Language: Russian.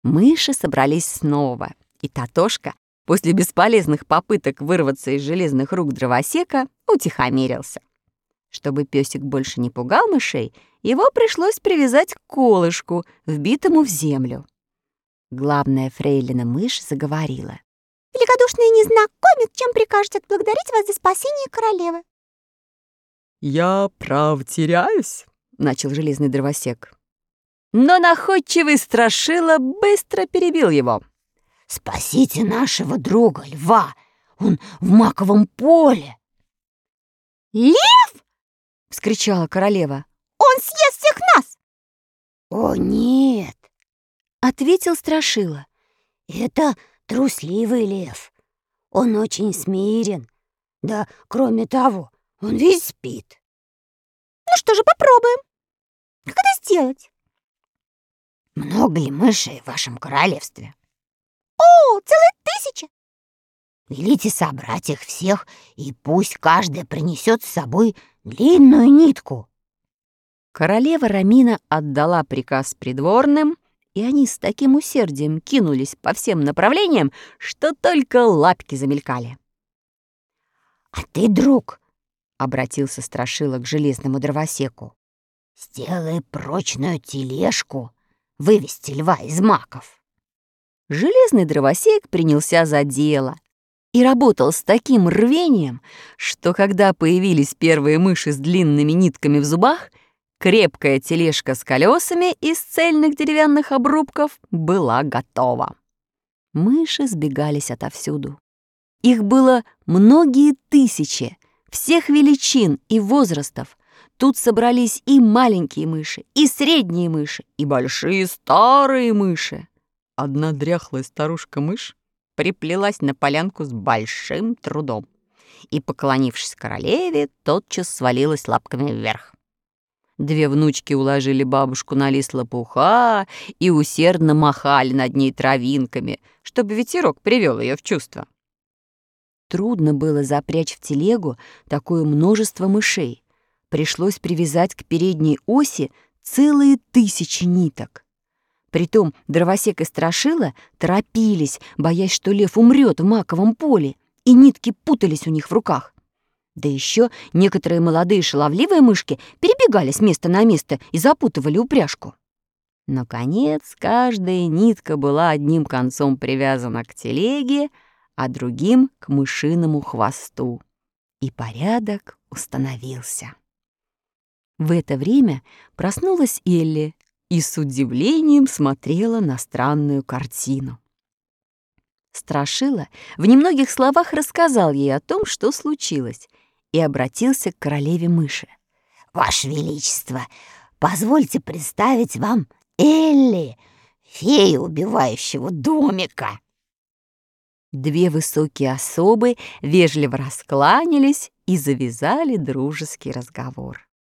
Мыши собрались снова, и Татошка после бесполезных попыток вырваться из железных рук дровосека утихомирился. Чтобы песик больше не пугал мышей, его пришлось привязать к колышку, вбитому в землю. Главная фрейлина-мышь заговорила. «Великодушный незнакомец, чем прикажете отблагодарить вас за спасение королевы?» «Я прав теряюсь», — начал железный дровосек. Но находчивый Страшила быстро перебил его. «Спасите нашего друга, льва! Он в маковом поле!» «Лев!» — вскричала королева. «Он съест всех нас!» «О, нет!» — ответил Страшила. «Это трусливый лев. Он очень смирен. Да, кроме того, он весь спит». «Ну что же, попробуем. Как это сделать?» «Много ли мышей в вашем королевстве?» «О, целые 1000!» «Велите собрать их всех, и пусть каждая принесет с собой длинную нитку». Королева Рамина отдала приказ придворным, и они с таким усердием кинулись по всем направлениям, что только лапки замелькали. «А ты, друг, — обратился Страшила к железному дровосеку, — сделай прочную тележку вывести льва из маков». Железный дровосек принялся за дело и работал с таким рвением, что когда появились первые мыши с длинными нитками в зубах, крепкая тележка с колесами из цельных деревянных обрубков была готова. Мыши сбегались отовсюду. Их было многие тысячи, всех величин и возрастов. Тут собрались и маленькие мыши, и средние мыши, и большие старые мыши. Одна дряхлая старушка-мышь приплелась на полянку с большим трудом и, поклонившись королеве, тотчас свалилась лапками вверх. Две внучки уложили бабушку на лист лопуха и усердно махали над ней травинками, чтобы ветерок привел ее в чувство. Трудно было запрячь в телегу такое множество мышей. Пришлось привязать к передней оси целые 1000 ниток. Притом дровосек и Страшила торопились, боясь, что лев умрет в маковом поле, и нитки путались у них в руках. Да еще некоторые молодые шаловливые мышки перебегали с места на место и запутывали упряжку. Наконец, каждая нитка была одним концом привязана к телеге, а другим — к мышиному хвосту. И порядок установился. В это время проснулась Элли и с удивлением смотрела на странную картину. Страшила в немногих словах рассказал ей о том, что случилось, и обратился к королеве мыши. «Ваше Величество, позвольте представить вам Элли, фею убивающего домика». Две высокие особы вежливо раскланялись и завязали дружеский разговор.